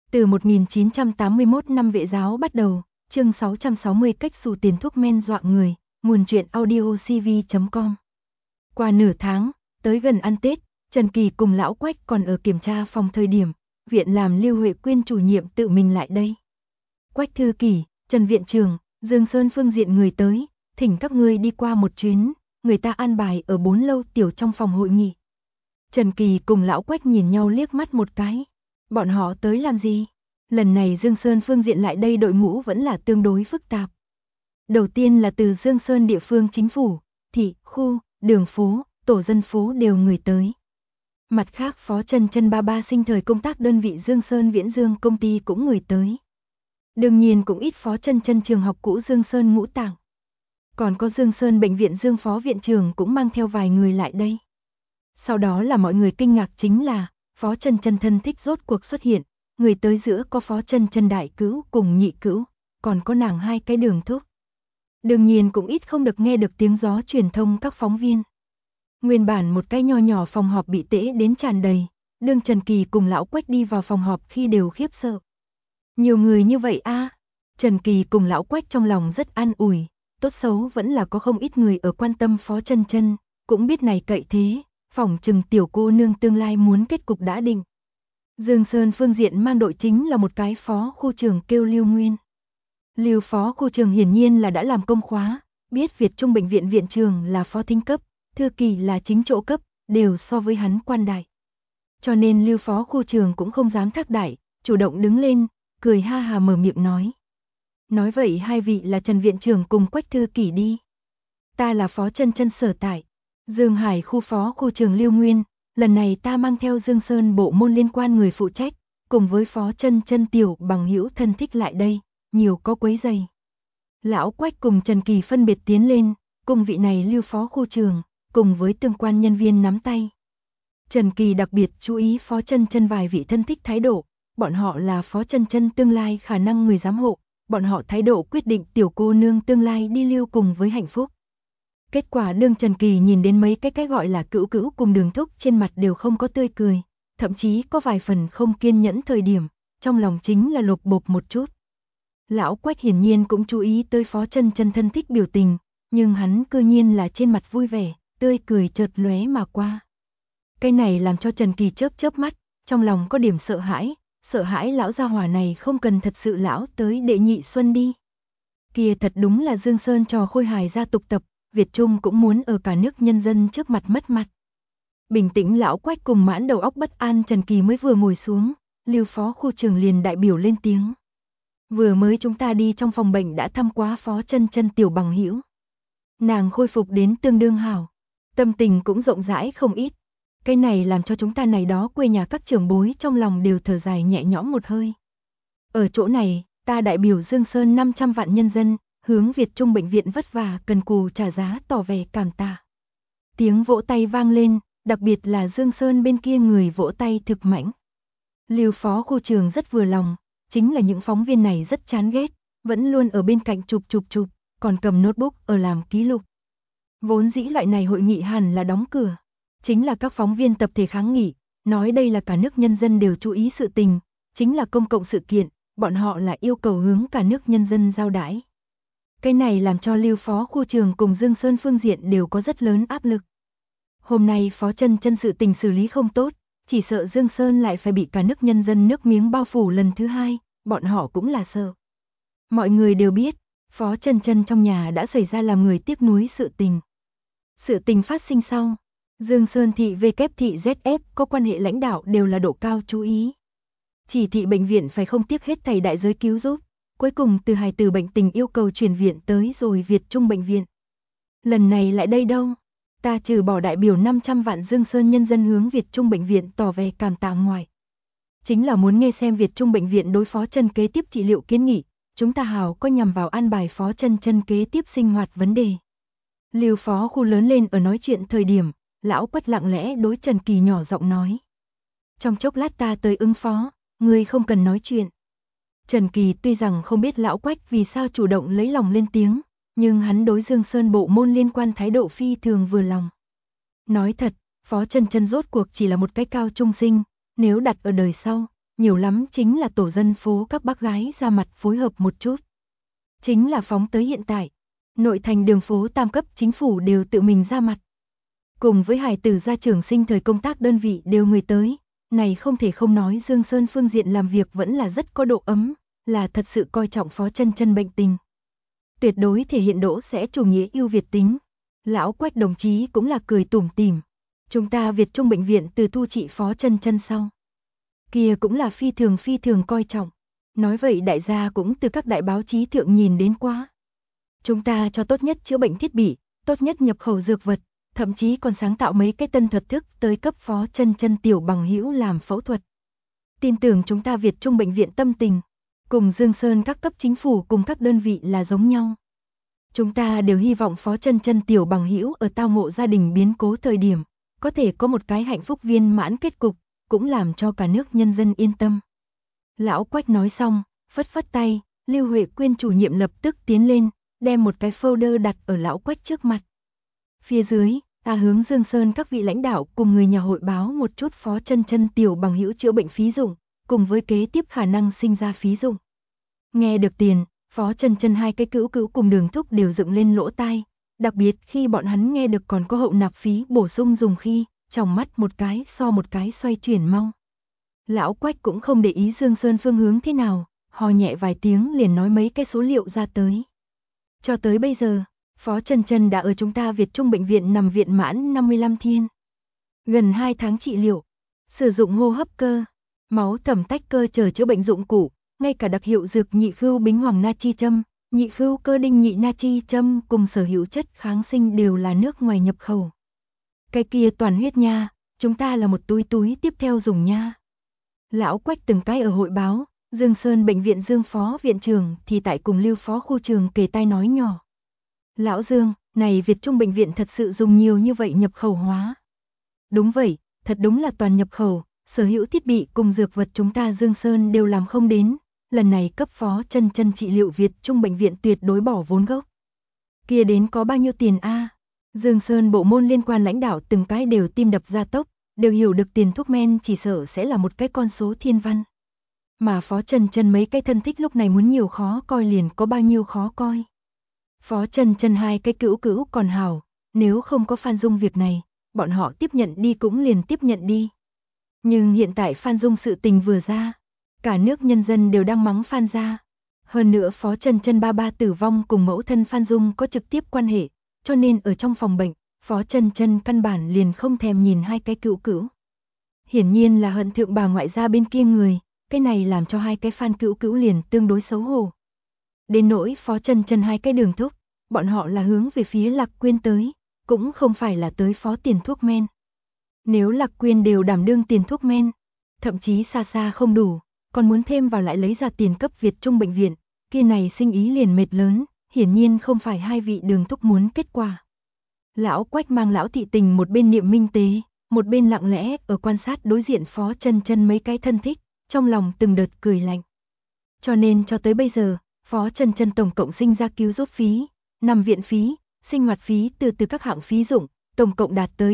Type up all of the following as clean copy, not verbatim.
Từ 1981 năm Vệ giáo bắt đầu, chương 660 cách xù tiền thuốc men dọa người, nguồn truyện audiocv.com. Qua nửa tháng, tới gần ăn Tết, Trần Kỳ cùng Lão Quách còn ở kiểm tra phòng thời điểm, viện làm Lưu Huệ Quyên chủ nhiệm tự mình lại đây. Quách thư kỷ, Trần viện trưởng, Dương Sơn phương diện người tới, thỉnh các ngươi đi qua một chuyến, người ta an bài ở 4 lâu tiểu trong phòng hội nghị. Trần Kỳ cùng Lão Quách nhìn nhau liếc mắt một cái. Bọn họ tới làm gì? Lần này Dương Sơn phương diện lại đây đội ngũ vẫn là tương đối phức tạp. Đầu tiên là từ Dương Sơn địa phương chính phủ, thị, khu, đường phố, tổ dân phố đều người tới. Mặt khác Phó Trần Trân ba sinh thời công tác đơn vị Dương Sơn Viễn Dương công ty cũng người tới. Đương nhiên cũng ít Phó Trân Trân trường học cũ Dương Sơn Ngũ Tạng. Còn có Dương Sơn bệnh viện Dương Phó viện trưởng cũng mang theo vài người lại đây. Sau đó là mọi người kinh ngạc chính là Phó Trân Trân thân thích rốt cuộc xuất hiện, người tới giữa có Phó Trân Trân đại cữu cùng nhị cữu, còn có nàng hai cái đường thúc. Đương nhiên cũng ít không được nghe được tiếng gió truyền thông các phóng viên. Nguyên bản một cái nho nhỏ phòng họp bị tễ đến tràn đầy, đương Trần Kỳ cùng Lão Quách đi vào phòng họp khi đều khiếp sợ. Nhiều người như vậy a. Trần Kỳ cùng Lão Quách trong lòng rất an ủi, tốt xấu vẫn là có không ít người ở quan tâm Phó Trân Trân, cũng biết này cậy thế, phỏng chừng tiểu cô nương tương lai muốn kết cục đã định. Dương Sơn phương diện mang đội chính là một cái phó khu trưởng kêu Lưu Nguyên. Lưu phó khu trưởng hiển nhiên là đã làm công khóa, biết Việt Trung bệnh viện viện trưởng là phó thính cấp, thư kỳ là chính chỗ cấp, đều so với hắn quan đại. Cho nên Lưu phó khu trưởng cũng không dám thác đại, chủ động đứng lên, cười ha hà mở miệng nói. Nói vậy hai vị là Trần viện trưởng cùng Quách thư kỷ đi. Ta là Phó Trân Trân sở tại, Dương Hải khu phó khu trưởng Lưu Nguyên, lần này ta mang theo Dương Sơn bộ môn liên quan người phụ trách, cùng với Phó Trân Trân tiểu bằng hữu thân thích lại đây, nhiều có quấy rầy. Lão Quách cùng Trần Kỳ phân biệt tiến lên, cùng vị này Lưu phó khu trưởng, cùng với tương quan nhân viên nắm tay. Trần Kỳ đặc biệt chú ý Phó Trân Trân vài vị thân thích thái độ, bọn họ là Phó Trân Trân tương lai khả năng người giám hộ, bọn họ thái độ quyết định tiểu cô nương tương lai đi lưu cùng với hạnh phúc. Kết quả đương Trần Kỳ nhìn đến mấy cái gọi là cữu cữu cùng đường thúc trên mặt đều không có tươi cười, thậm chí có vài phần không kiên nhẫn thời điểm, trong lòng chính là lột bột một chút. Lão Quách hiển nhiên cũng chú ý tới Phó Trân Trân thân thích biểu tình, nhưng hắn cư nhiên là trên mặt vui vẻ, tươi cười chợt lóe mà qua. Cái này làm cho Trần Kỳ chớp mắt, trong lòng có điểm sợ hãi lão gia hỏa này không cần thật sự lão tới đệ nhị xuân đi. Kia thật đúng là Dương Sơn trò khôi hài gia tục tập, Việt Trung cũng muốn ở cả nước nhân dân trước mặt mất mặt. Bình tĩnh Lão Quách cùng mãn đầu óc bất an Trần Kỳ mới vừa ngồi xuống, Lưu phó khu trưởng liền đại biểu lên tiếng. Vừa mới chúng ta đi trong phòng bệnh đã thăm quá Phó Trân Trân tiểu bằng hữu. Nàng khôi phục đến tương đương hảo, tâm tình cũng rộng rãi không ít. Cái này làm cho chúng ta này đó quê nhà các trưởng bối trong lòng đều thở dài nhẹ nhõm một hơi. Ở chỗ này, ta đại biểu Dương Sơn 500 vạn nhân dân, hướng Việt Trung bệnh viện vất vả cần cù trả giá tỏ vẻ cảm tạ. Tiếng vỗ tay vang lên, đặc biệt là Dương Sơn bên kia người vỗ tay thực mãnh. Lưu phó khu trưởng rất vừa lòng, chính là những phóng viên này rất chán ghét, vẫn luôn ở bên cạnh chụp, còn cầm notebook ở làm ký lục. Vốn dĩ loại này hội nghị hẳn là đóng cửa, chính là các phóng viên tập thể kháng nghị, nói đây là cả nước nhân dân đều chú ý sự tình, chính là công cộng sự kiện, bọn họ là yêu cầu hướng cả nước nhân dân giao đãi. Cái này làm cho Lưu phó khu trưởng cùng Dương Sơn phương diện đều có rất lớn áp lực. Hôm nay Phó Trân Trân sự tình xử lý không tốt, chỉ sợ Dương Sơn lại phải bị cả nước nhân dân nước miếng bao phủ lần thứ hai, bọn họ cũng là sợ. Mọi người đều biết, Phó Trân Trân trong nhà đã xảy ra làm người tiếc nuối sự tình. Sự tình phát sinh sau, Dương Sơn thị WZ thị ZF có quan hệ lãnh đạo đều là độ cao chú ý. Chỉ thị bệnh viện phải không tiếc hết thảy đại giới cứu giúp. Cuối cùng từ hài tử bệnh tình yêu cầu chuyển viện tới rồi Việt Trung bệnh viện. Lần này lại đây đâu? Ta trừ bỏ đại biểu 500 vạn Dương Sơn nhân dân hướng Việt Trung bệnh viện tỏ vẻ cảm tạ ngoài. Chính là muốn nghe xem Việt Trung bệnh viện đối Phó Trân kế tiếp trị liệu kiến nghị, chúng ta hào có nhằm vào an bài Phó Trân kế tiếp sinh hoạt vấn đề. Lưu phó khu lớn lên ở nói chuyện thời điểm, Lão Quách lặng lẽ đối Trần Kỳ nhỏ giọng nói. Trong chốc lát ta tới ứng phó, ngươi không cần nói chuyện. Trần Kỳ tuy rằng không biết Lão Quách vì sao chủ động lấy lòng lên tiếng, nhưng hắn đối Dương Sơn bộ môn liên quan thái độ phi thường vừa lòng. Nói thật, Phó Trân rốt cuộc chỉ là một cái cao trung sinh, nếu đặt ở đời sau, nhiều lắm chính là tổ dân phố các bác gái ra mặt phối hợp một chút. Chính là phóng tới hiện tại, nội thành đường phố tam cấp chính phủ đều tự mình ra mặt. Cùng với hài tử gia trưởng sinh thời công tác đơn vị đều người tới, này không thể không nói Dương Sơn phương diện làm việc vẫn là rất có độ ấm, là thật sự coi trọng Phó Chân Chân bệnh tình. Tuyệt đối thể hiện Đỗ sẽ chủ nghĩa ưu việt tính. Lão Quách đồng chí cũng là cười tủm tỉm. Chúng ta Việt Trung bệnh viện từ thu trị Phó Chân Chân sau, kia cũng là phi thường coi trọng. Nói vậy đại gia cũng từ các đại báo chí thượng nhìn đến quá. Chúng ta cho tốt nhất chữa bệnh thiết bị, tốt nhất nhập khẩu dược vật, thậm chí còn sáng tạo mấy cái tân thuật thức tới cấp Phó Chân Chân tiểu bằng hữu làm phẫu thuật. Tin tưởng chúng ta Việt Trung bệnh viện tâm tình, cùng Dương Sơn các cấp chính phủ cùng các đơn vị là giống nhau. Chúng ta đều hy vọng Phó Chân Chân tiểu bằng hữu ở tao ngộ gia đình biến cố thời điểm, có thể có một cái hạnh phúc viên mãn kết cục, cũng làm cho cả nước nhân dân yên tâm. Lão Quách nói xong, phất phất tay, Lưu Huệ Quyên chủ nhiệm lập tức tiến lên, đem một cái folder đặt ở Lão Quách trước mặt. Phía dưới, ta hướng Dương Sơn các vị lãnh đạo cùng người nhà hội báo một chút Phó Chân Chân tiểu bằng hữu chữa bệnh phí dụng, cùng với kế tiếp khả năng sinh ra phí dụng. Nghe được tiền, Phó Chân Chân hai cái cữu cữu cùng Đường Thúc đều dựng lên lỗ tai, đặc biệt khi bọn hắn nghe được còn có hậu nạp phí bổ sung dùng khi, trong mắt một cái so một cái xoay chuyển mau. Lão Quách cũng không để ý Dương Sơn phương hướng thế nào, hò nhẹ vài tiếng liền nói mấy cái số liệu ra tới. Cho tới bây giờ, Phó Chân Chân đã ở chúng ta Việt Trung bệnh viện nằm viện mãn 55 thiên. Gần 2 tháng trị liệu, sử dụng hô hấp cơ, máu thẩm tách cơ chờ chữa bệnh dụng cụ, ngay cả đặc hiệu dược nhị khưu bính hoàng natri châm, nhị khưu cơ đinh nhị natri châm cùng sở hữu chất kháng sinh đều là nước ngoài nhập khẩu. Cái kia toàn huyết nha, chúng ta là một túi tiếp theo dùng nha. Lão Quách từng cái ở hội báo, Dương Sơn bệnh viện Dương phó viện trưởng thì tại cùng Lưu phó khu trường kề tai nói nhỏ. Lão Dương, này Việt Trung bệnh viện thật sự dùng nhiều như vậy nhập khẩu hóa. Đúng vậy, thật đúng là toàn nhập khẩu, sở hữu thiết bị cùng dược vật chúng ta Dương Sơn đều làm không đến, lần này cấp Phó Chân Chân trị liệu Việt Trung bệnh viện tuyệt đối bỏ vốn gốc. Kia đến có bao nhiêu tiền a? Dương Sơn bộ môn liên quan lãnh đạo từng cái đều tim đập gia tốc, đều hiểu được tiền thuốc men chỉ sợ sẽ là một cái con số thiên văn. Mà Phó Chân Chân mấy cái thân thích lúc này muốn nhiều khó coi liền có bao nhiêu khó coi. Phó Chân Chân hai cái cữu cữu còn hảo, nếu không có Phan Dung việc này, bọn họ tiếp nhận đi cũng liền tiếp nhận đi. Nhưng hiện tại Phan Dung sự tình vừa ra, cả nước nhân dân đều đang mắng Phan gia. Hơn nữa Phó Chân Chân ba ba tử vong cùng mẫu thân Phan Dung có trực tiếp quan hệ, cho nên ở trong phòng bệnh, Phó Chân Chân căn bản liền không thèm nhìn hai cái cữu cữu. Hiển nhiên là hận thượng bà ngoại gia bên kia người, cái này làm cho hai cái Phan cữu cữu liền tương đối xấu hổ. Đến nỗi Phó Chân Chân hai cái Đường Thúc, bọn họ là hướng về phía Lạc Quyên tới, cũng không phải là tới phó tiền thuốc men. Nếu Lạc Quyên đều đảm đương tiền thuốc men, thậm chí xa xa không đủ, còn muốn thêm vào lại lấy ra tiền cấp Việt Trung bệnh viện, kia này sinh ý liền mệt lớn, hiển nhiên không phải hai vị Đường Thúc muốn kết quả. Lão Quách mang lão thị tình một bên niệm minh tế, một bên lặng lẽ ở quan sát đối diện Phó Chân Chân mấy cái thân thích, trong lòng từng đợt cười lạnh. Cho nên cho tới bây giờ, Phó Chân Chân tổng cộng sinh ra cứu giúp phí, nằm viện phí, sinh hoạt phí từ các hạng phí dụng, tổng cộng đạt tới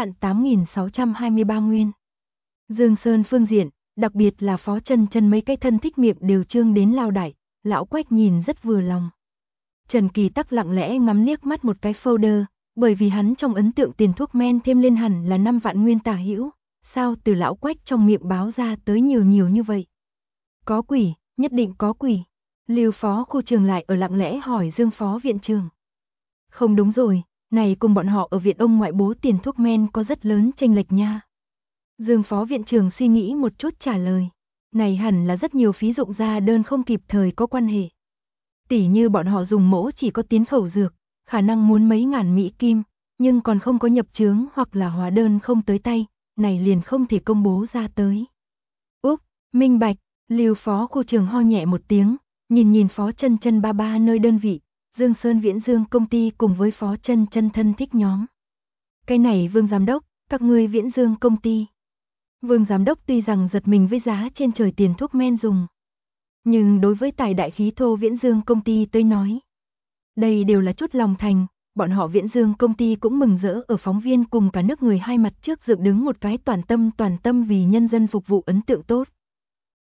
9.8.623 nguyên. Dương Sơn phương diện, đặc biệt là Phó Chân Chân mấy cái thân thích miệng đều trương đến lao đại, lão Quách nhìn rất vừa lòng. Trần Kỳ Tắc lặng lẽ ngắm liếc mắt một cái folder, bởi vì hắn trong ấn tượng tiền thuốc men thêm lên hẳn là 5 vạn nguyên tả hữu, sao từ lão Quách trong miệng báo ra tới nhiều như vậy. Có quỷ, nhất định có quỷ. Lưu phó khu trường lại ở lặng lẽ hỏi Dương phó viện trưởng. Không đúng rồi, này cùng bọn họ ở viện ông ngoại bố tiền thuốc men có rất lớn chênh lệch nha. Dương phó viện trưởng suy nghĩ một chút trả lời. Này hẳn là rất nhiều phí dụng ra đơn không kịp thời có quan hệ. Tỉ như bọn họ dùng mẫu chỉ có tiến khẩu dược, khả năng muốn mấy ngàn Mỹ kim, nhưng còn không có nhập chướng hoặc là hóa đơn không tới tay, này liền không thể công bố ra tới. Úc, minh bạch, Lưu phó khu trường ho nhẹ một tiếng, nhìn Phó Chân Chân ba ba nơi đơn vị, Dương Sơn Viễn Dương công ty cùng với Phó Chân Chân thân thích nhóm. Cái này Vương giám đốc, các ngươi Viễn Dương công ty. Vương giám đốc tuy rằng giật mình với giá trên trời tiền thuốc men dùng, nhưng đối với tài đại khí thô Viễn Dương công ty tới nói, đây đều là chút lòng thành, bọn họ Viễn Dương công ty cũng mừng rỡ ở phóng viên cùng cả nước người hai mặt trước dựng đứng một cái toàn tâm vì nhân dân phục vụ ấn tượng tốt.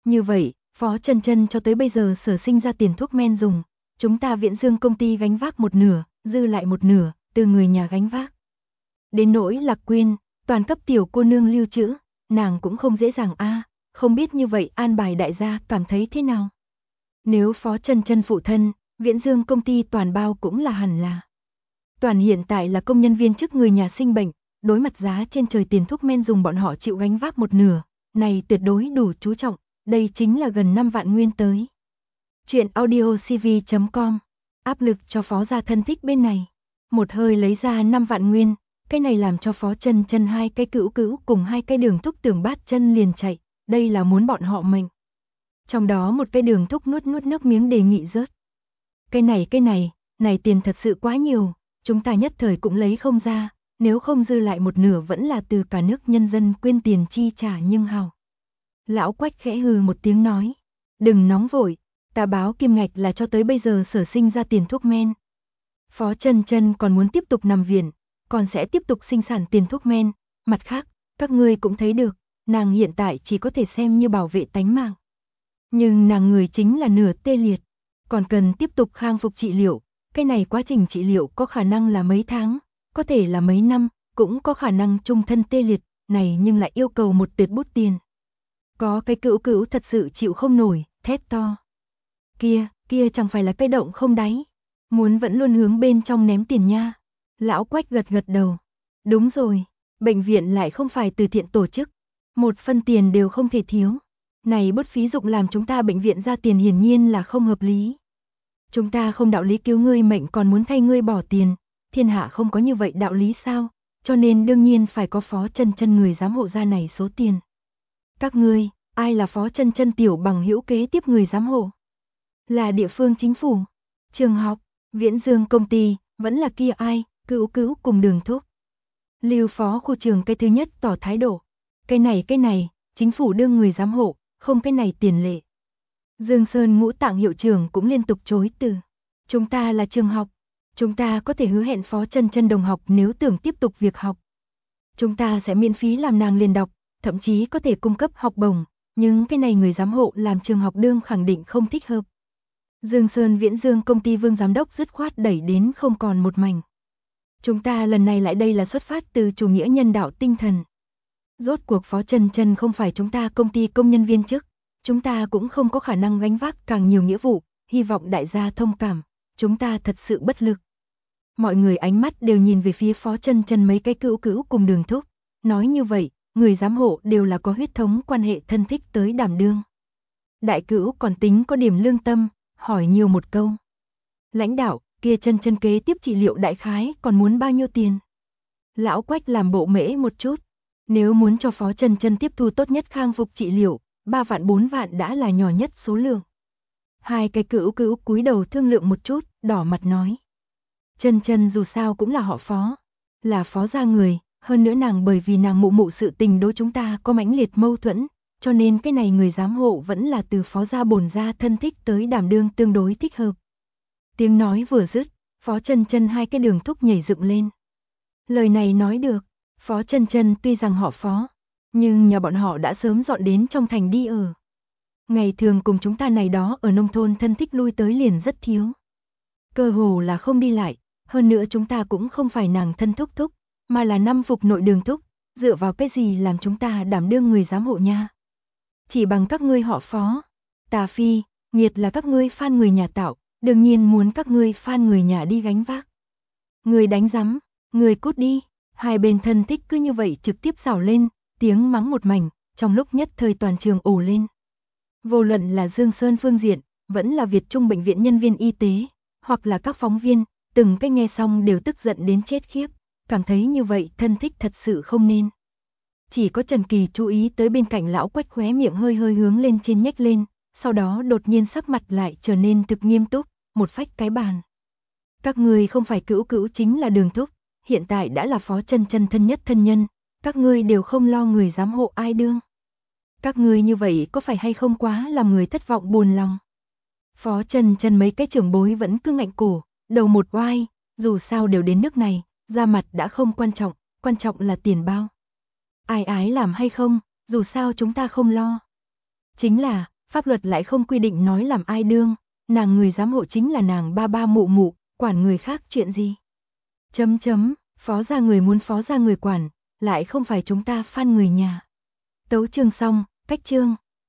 Như vậy, Phó Chân Chân cho tới bây giờ sở sinh ra tiền thuốc men dùng, chúng ta Viễn Dương công ty gánh vác một nửa, dư lại một nửa, từ người nhà gánh vác. Đến nỗi Lạc Quyên, toàn cấp tiểu cô nương lưu trữ, nàng cũng không dễ dàng a, không biết như vậy an bài đại gia cảm thấy thế nào. Nếu Phó Chân Chân phụ thân, Viễn Dương công ty toàn bao cũng là hẳn là. Toàn hiện tại là công nhân viên chức người nhà sinh bệnh, đối mặt giá trên trời tiền thuốc men dùng bọn họ chịu gánh vác một nửa, này tuyệt đối đủ chú trọng, đây chính là gần 5 vạn nguyên tới. Chuyện audiocv.com, áp lực cho Phó gia thân thích bên này. Một hơi lấy ra 5 vạn nguyên, cái này làm cho Phó Chân Chân hai cái cữu cữu cùng hai cái Đường Thúc tưởng bát chân liền chạy, đây là muốn bọn họ mệnh. Trong đó một cái Đường Thúc nuốt nước miếng đề nghị rớt. Cái này tiền thật sự quá nhiều, chúng ta nhất thời cũng lấy không ra, nếu không dư lại một nửa vẫn là từ cả nước nhân dân quyên tiền chi trả nhưng hào. Lão Quách khẽ hừ một tiếng nói, đừng nóng vội, ta báo kim ngạch là cho tới bây giờ sở sinh ra tiền thuốc men. Phó Chân Chân còn muốn tiếp tục nằm viện, còn sẽ tiếp tục sinh sản tiền thuốc men, mặt khác, các ngươi cũng thấy được, nàng hiện tại chỉ có thể xem như bảo vệ tánh mạng. Nhưng nàng người chính là nửa tê liệt, còn cần tiếp tục khang phục trị liệu, cái này quá trình trị liệu có khả năng là mấy tháng, có thể là mấy năm, cũng có khả năng trung thân tê liệt, này nhưng lại yêu cầu một tuyệt bút tiền. Có cái cữu cữu thật sự chịu không nổi, thét to. Kia chẳng phải là cái động không đáy, muốn vẫn luôn hướng bên trong ném tiền nha. Lão Quách gật đầu. Đúng rồi, bệnh viện lại không phải từ thiện tổ chức, một phân tiền đều không thể thiếu. Này bớt phí dụng làm chúng ta bệnh viện ra tiền hiển nhiên là không hợp lý. Chúng ta không đạo lý cứu ngươi mệnh còn muốn thay ngươi bỏ tiền, thiên hạ không có như vậy đạo lý sao, cho nên đương nhiên phải có Phó Chân Chân người giám hộ ra này số tiền. Các ngươi, ai là Phó Chân Chân tiểu bằng hữu kế tiếp người giám hộ? Là địa phương chính phủ, trường học, Viễn Dương công ty, vẫn là kia ai, cữu cữu cùng Đường Thúc. Lưu phó khu trường cái thứ nhất tỏ thái độ. Cái này, chính phủ đương người giám hộ, không cái này tiền lệ. Dương Sơn Ngũ Tạng hiệu trưởng cũng liên tục chối từ. Chúng ta là trường học, chúng ta có thể hứa hẹn Phó Chân Chân đồng học nếu tưởng tiếp tục việc học. Chúng ta sẽ miễn phí làm nàng liền đọc, thậm chí có thể cung cấp học bổng, nhưng cái này người giám hộ làm trường học đương khẳng định không thích hợp. Dương Sơn Viễn Dương công ty Vương giám đốc dứt khoát đẩy đến không còn một mảnh. Chúng ta lần này lại đây là xuất phát từ chủ nghĩa nhân đạo tinh thần. Rốt cuộc Phó Chân Chân không phải chúng ta công ty công nhân viên chức, chúng ta cũng không có khả năng gánh vác càng nhiều nghĩa vụ, hy vọng đại gia thông cảm, chúng ta thật sự bất lực. Mọi người ánh mắt đều nhìn về phía Phó Chân Chân mấy cái cữu cữu cùng Đường Thúc, nói như vậy, người giám hộ đều là có huyết thống quan hệ thân thích tới đảm đương. Đại cữu còn tính có điểm lương tâm, hỏi nhiều một câu. Lãnh đạo, kia Chân Chân kế tiếp trị liệu đại khái còn muốn bao nhiêu tiền? Lão Quách làm bộ mễ một chút, nếu muốn cho Phó Chân Chân tiếp thu tốt nhất khang phục trị liệu, 3 vạn 4 vạn đã là nhỏ nhất số lượng. Hai cái cữu cữu cúi đầu thương lượng một chút, đỏ mặt nói. Chân Chân dù sao cũng là họ Phó, là Phó gia người, hơn nữa nàng bởi vì nàng mụ sự tình đối chúng ta có mãnh liệt mâu thuẫn, cho nên cái này người giám hộ vẫn là từ Phó gia bổn gia thân thích tới đảm đương tương đối thích hợp. Tiếng nói vừa dứt, Phó Chân Chân hai cái Đường Thúc nhảy dựng lên. Lời này nói được, Phó Chân Chân tuy rằng họ Phó, nhưng nhà bọn họ đã sớm dọn đến trong thành đi ở. Ngày thường cùng chúng ta này đó ở nông thôn thân thích lui tới liền rất thiếu. Cơ hồ là không đi lại, hơn nữa chúng ta cũng không phải nàng thân thúc thúc, mà là năm phục nội Đường thúc, dựa vào cái gì làm chúng ta đảm đương người giám hộ nha. Chỉ bằng các ngươi họ Phó, tà phi, nghiệt là các ngươi phan người nhà tạo, đương nhiên muốn các ngươi phan người nhà đi gánh vác. Người đánh rắm, người cút đi, hai bên thân thích cứ như vậy trực tiếp xảo lên, tiếng mắng một mảnh, trong lúc nhất thời toàn trường ồ lên. Vô luận là Dương Sơn phương diện, vẫn là Việt Trung bệnh viện nhân viên y tế, hoặc là các phóng viên, từng cái nghe xong đều tức giận đến chết khiếp, cảm thấy như vậy thân thích thật sự không nên. Chỉ có Trần Kỳ chú ý tới bên cạnh lão Quách khóe miệng hơi hướng lên trên nhếch lên, sau đó đột nhiên sắc mặt lại trở nên thực nghiêm túc, một phách cái bàn. Các ngươi không phải cữu cữu chính là Đường thúc, hiện tại đã là Phó Chân Chân thân nhất thân nhân, các ngươi đều không lo người giám hộ ai đương. Các ngươi như vậy có phải hay không quá làm người thất vọng buồn lòng. Phó Chân Chân mấy cái trưởng bối vẫn cứ ngạnh cổ, đầu một oai, dù sao đều đến nước này, ra mặt đã không quan trọng là tiền bao. Ai ái làm hay không, dù sao chúng ta không lo. Chính là, pháp luật lại không quy định nói làm ai đương, nàng người giám hộ chính là nàng ba ba mụ mụ, quản người khác chuyện gì. Phó gia người muốn phó gia người quản, lại không phải chúng ta Phan người nhà. Tấu chương xong, cách chương.